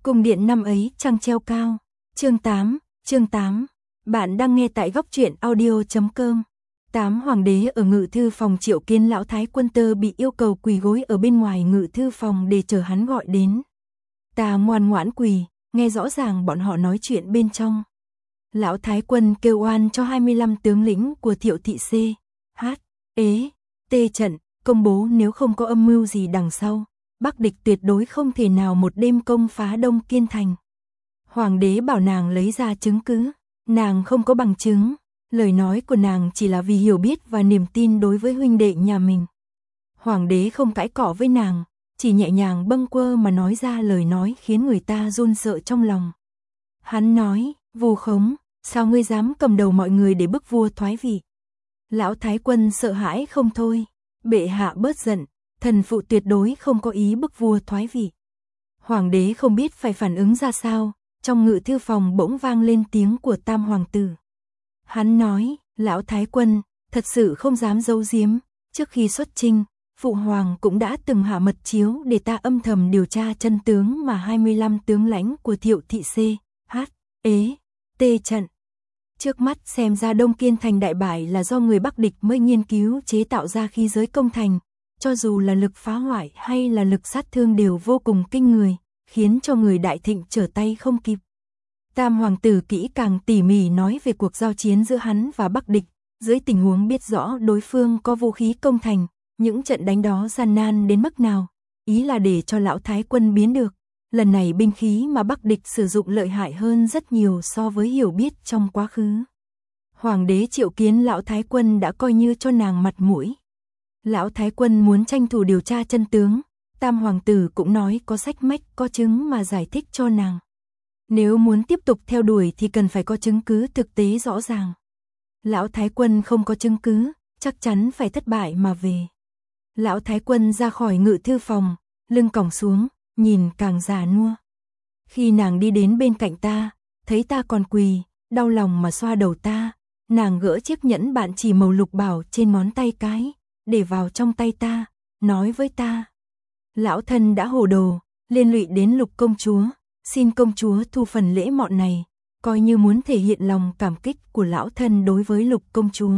Cung điện năm ấy trăng treo cao. Chương 8. Bạn đang nghe tại góc truyện audio.com. 8 Hoàng đế ở ngự thư phòng triệu kiến lão thái quân tơ bị yêu cầu quỳ gối ở bên ngoài ngự thư phòng để chờ hắn gọi đến. Ta ngoan ngoãn quỳ, nghe rõ ràng bọn họ nói chuyện bên trong. Lão thái quân kêu oan cho 25 tướng lĩnh của Thiệu thị C, H, Ế, T trận, công bố nếu không có âm mưu gì đằng sau, Bắc địch tuyệt đối không thể nào một đêm công phá Đông Kiên thành. Hoàng đế bảo nàng lấy ra chứng cứ, nàng không có bằng chứng, lời nói của nàng chỉ là vì hiểu biết và niềm tin đối với huynh đệ nhà mình. Hoàng đế không cãi cọ với nàng, chỉ nhẹ nhàng bâng quơ mà nói ra lời nói khiến người ta run sợ trong lòng. Hắn nói, vu khống, sao ngươi dám cầm đầu mọi người để bức vua thoái vị? Lão thái quân sợ hãi không thôi, bệ hạ bớt giận, thần phụ tuyệt đối không có ý bức vua thoái vị. Hoàng đế không biết phải phản ứng ra sao, trong ngự thư phòng bỗng vang lên tiếng của Tam hoàng tử. Hắn nói, lão thái quân, thật sự không dám giấu giếm, trước khi xuất chinh, phụ hoàng cũng đã từng hạ mật chiếu để ta âm thầm điều tra chân tướng mà 25 tướng lãnh của Thiệu thị C, H, Ế, T trận. Trước mắt xem ra Đông Kiên thành đại bại là do người Bắc địch mới nghiên cứu chế tạo ra khi giới công thành, cho dù là lực phá hoại hay là lực sát thương đều vô cùng kinh người, khiến cho người Đại Thịnh trở tay không kịp. Tam hoàng tử kỹ càng tỉ mỉ nói về cuộc giao chiến giữa hắn và Bắc địch, dưới tình huống biết rõ đối phương có vũ khí công thành, những trận đánh đó gian nan đến mức nào, ý là để cho lão thái quân biến được. Lần này binh khí mà Bắc địch sử dụng lợi hại hơn rất nhiều so với hiểu biết trong quá khứ. Hoàng đế triệu kiến lão thái quân đã coi như cho nàng mặt mũi. Lão thái quân muốn tranh thủ điều tra chân tướng, Tam hoàng tử cũng nói có sách mách có chứng mà giải thích cho nàng. Nếu muốn tiếp tục theo đuổi thì cần phải có chứng cứ thực tế rõ ràng. Lão thái quân không có chứng cứ, chắc chắn phải thất bại mà về. Lão thái quân ra khỏi ngự thư phòng, lưng còng xuống, nhìn càng già nua. Khi nàng đi đến bên cạnh ta, thấy ta còn quỳ, đau lòng mà xoa đầu ta, nàng gỡ chiếc nhẫn bạn chỉ màu lục bảo trên ngón tay cái, để vào trong tay ta, nói với ta. Lão thân đã hồ đồ, liên lụy đến Lục công chúa, xin công chúa thu phần lễ mọn này, coi như muốn thể hiện lòng cảm kích của lão thân đối với Lục công chúa.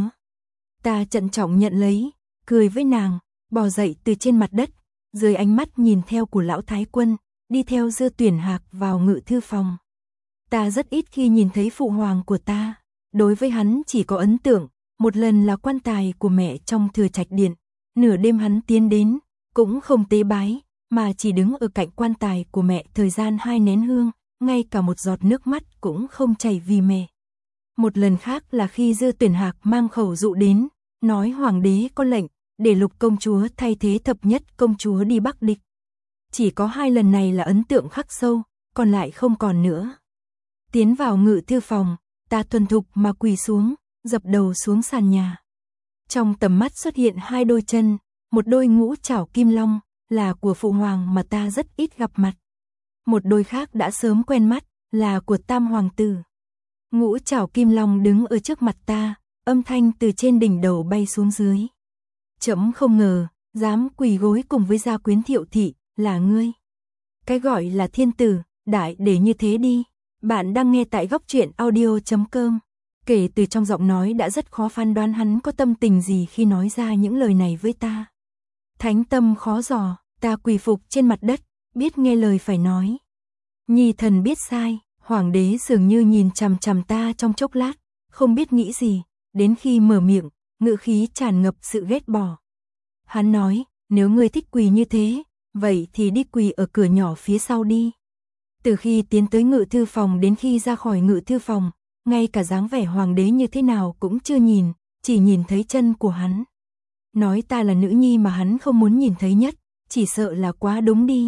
Ta trân trọng nhận lấy, cười với nàng, bò dậy từ trên mặt đất, dưới ánh mắt nhìn theo của lão thái quân, đi theo Dư Tuyển Hạc vào ngự thư phòng. Ta rất ít khi nhìn thấy phụ hoàng của ta, đối với hắn chỉ có ấn tượng, một lần là quan tài của mẹ trong Thừa Trạch điện, nửa đêm hắn tiến đến, cũng không tế bái, mà chỉ đứng ở cạnh quan tài của mẹ thời gian 2 nén hương, ngay cả một giọt nước mắt cũng không chảy vì mẹ. Một lần khác là khi Dư Tuyển Hạc mang khẩu dụ đến, nói hoàng đế có lệnh, để Lục công chúa thay thế Thập Nhất công chúa đi Bắc địch. Chỉ có 2 lần này là ấn tượng khắc sâu, còn lại không còn nữa. Tiến vào ngự thư phòng, ta thuần thục mà quỳ xuống, dập đầu xuống sàn nhà. Trong tầm mắt xuất hiện 2 đôi chân, một đôi ngũ trảo kim long, là của phụ hoàng mà ta rất ít gặp mặt. Một đôi khác đã sớm quen mắt, là của Tam hoàng tử. Ngũ trảo kim long đứng ở trước mặt ta, âm thanh từ trên đỉnh đầu bay xuống dưới. Trẫm không ngờ, dám quỳ gối cùng với gia quyến Thiệu thị, là ngươi. Cái gọi là thiên tử, đại để như thế đi. Bạn đang nghe tại góc truyện audio.com. Kể từ trong giọng nói đã rất khó phán đoán hắn có tâm tình gì khi nói ra những lời này với ta. Thánh tâm khó dò, ta quỳ phục trên mặt đất, biết nghe lời phải nói. Nhi thần biết sai, hoàng đế dường như nhìn chằm chằm ta trong chốc lát, không biết nghĩ gì, đến khi mở miệng, ngữ khí tràn ngập sự ghét bỏ. Hắn nói, nếu ngươi thích quỳ như thế, vậy thì đi quỳ ở cửa nhỏ phía sau đi. Từ khi tiến tới ngự thư phòng đến khi ra khỏi ngự thư phòng, ngay cả dáng vẻ hoàng đế như thế nào cũng chưa nhìn, chỉ nhìn thấy chân của hắn. Nói ta là nữ nhi mà hắn không muốn nhìn thấy nhất, chỉ sợ là quá đúng đi.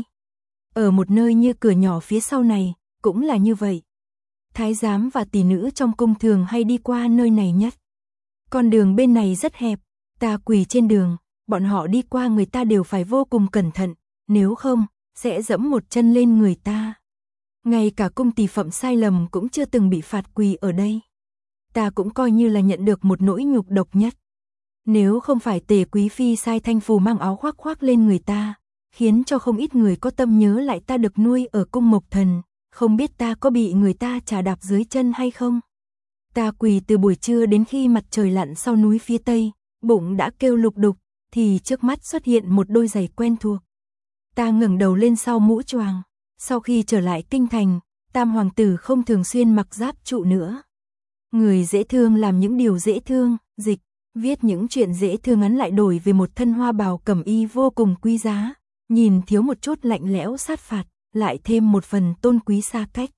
Ở một nơi như cửa nhỏ phía sau này, cũng là như vậy. Thái giám và tỷ nữ trong cung thường hay đi qua nơi này nhất. Con đường bên này rất hẹp, ta quỳ trên đường, bọn họ đi qua người ta đều phải vô cùng cẩn thận, nếu không, sẽ dẫm một chân lên người ta. Ngay cả cung tỳ phẩm sai lầm cũng chưa từng bị phạt quỳ ở đây. Ta cũng coi như là nhận được một nỗi nhục độc nhất. Nếu không phải Tề quý phi sai thanh phù mang áo khoác khoác lên người ta, khiến cho không ít người có tâm nhớ lại ta được nuôi ở cung Mộc Thần, không biết ta có bị người ta chà đạp dưới chân hay không. Ta quỳ từ buổi trưa đến khi mặt trời lặn sau núi phía tây, bụng đã kêu lục đục, thì trước mắt xuất hiện một đôi giày quen thuộc. Ta ngẩng đầu lên sau mũ choàng. Sau khi trở lại kinh thành, Tam hoàng tử không thường xuyên mặc giáp trụ nữa. Người dễ thương làm những điều dễ thương, dịch, viết những chuyện dễ thương ngắn lại đổi về một thân hoa bào cẩm y vô cùng quý giá, nhìn thiếu một chút lạnh lẽo sát phạt, lại thêm một phần tôn quý xa cách.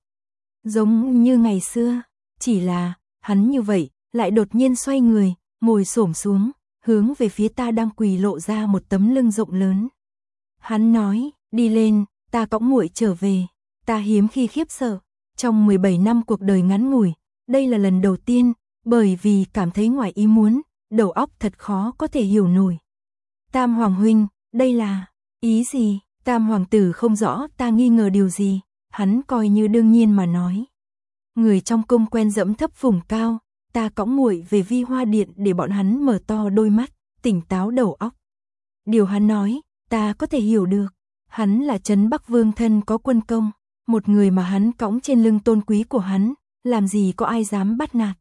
Giống như ngày xưa, chỉ là, hắn như vậy, lại đột nhiên xoay người, ngồi xổm xuống, hướng về phía ta đang quỳ lộ ra một tấm lưng rộng lớn. Hắn nói, đi lên, ta cõng muội trở về. Ta hiếm khi khiếp sợ, trong 17 năm cuộc đời ngắn ngủi, đây là lần đầu tiên, bởi vì cảm thấy ngoài ý muốn, đầu óc thật khó có thể hiểu nổi. Tam hoàng huynh, đây là ý gì? Tam hoàng tử không rõ ta nghi ngờ điều gì, hắn coi như đương nhiên mà nói. Người trong cung quen dẫm thấp phủng cao, ta cõng muội về Vi Hoa Điện để bọn hắn mở to đôi mắt, tỉnh táo đầu óc. Điều hắn nói, ta có thể hiểu được, hắn là Trấn Bắc Vương thân có quân công, một người mà hắn cõng trên lưng tôn quý của hắn, làm gì có ai dám bắt nạt.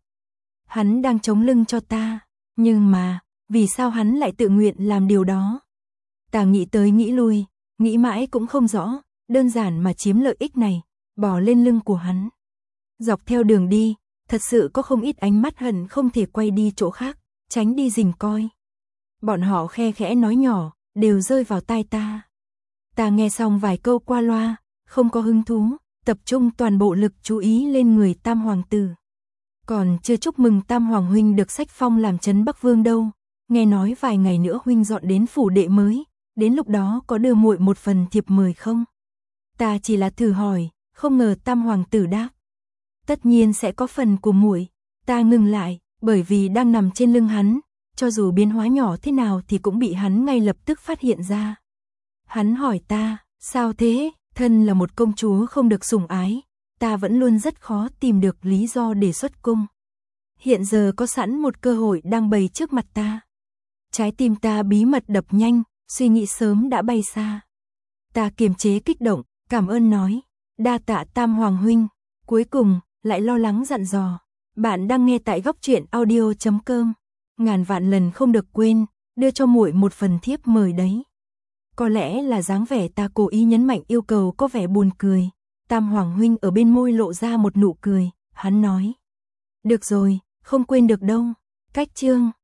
Hắn đang chống lưng cho ta, nhưng mà, vì sao hắn lại tự nguyện làm điều đó? Ta nghĩ tới nghĩ lui, nghĩ mãi cũng không rõ, đơn giản mà chiếm lợi ích này, bò lên lưng của hắn. Dọc theo đường đi, thật sự có không ít ánh mắt hận không thể quay đi chỗ khác, tránh đi rình coi. Bọn họ khe khẽ nói nhỏ, đều rơi vào tai ta. Ta nghe xong vài câu qua loa, không có hứng thú, tập trung toàn bộ lực chú ý lên người Tam hoàng tử. Còn chưa chúc mừng Tam hoàng huynh được sách phong làm Trấn Bắc Vương đâu, nghe nói vài ngày nữa huynh dọn đến phủ đệ mới, đến lúc đó có đưa muội một phần thiệp mời không? Ta chỉ là thử hỏi, không ngờ Tam hoàng tử đáp. Tất nhiên sẽ có phần của muội. Ta ngừng lại, bởi vì đang nằm trên lưng hắn, cho dù biến hóa nhỏ thế nào thì cũng bị hắn ngay lập tức phát hiện ra. Hắn hỏi ta, sao thế? Thân là một công chúa không được sủng ái, ta vẫn luôn rất khó tìm được lý do để xuất cung. Hiện giờ có sẵn một cơ hội đang bày trước mặt ta. Trái tim ta bí mật đập nhanh, suy nghĩ sớm đã bay xa. Ta kiềm chế kích động, cảm ơn nói, đa tạ Tam hoàng huynh. Cuối cùng, lại lo lắng dặn dò. Bạn đang nghe tại góc truyện audio.com. Ngàn vạn lần không được quên, đưa cho muội một phần thiếp mời đấy. Có lẽ là dáng vẻ ta cố ý nhấn mạnh yêu cầu có vẻ buồn cười. Tam hoàng huynh ở bên môi lộ ra một nụ cười, hắn nói. Được rồi, không quên được đâu. Cách chương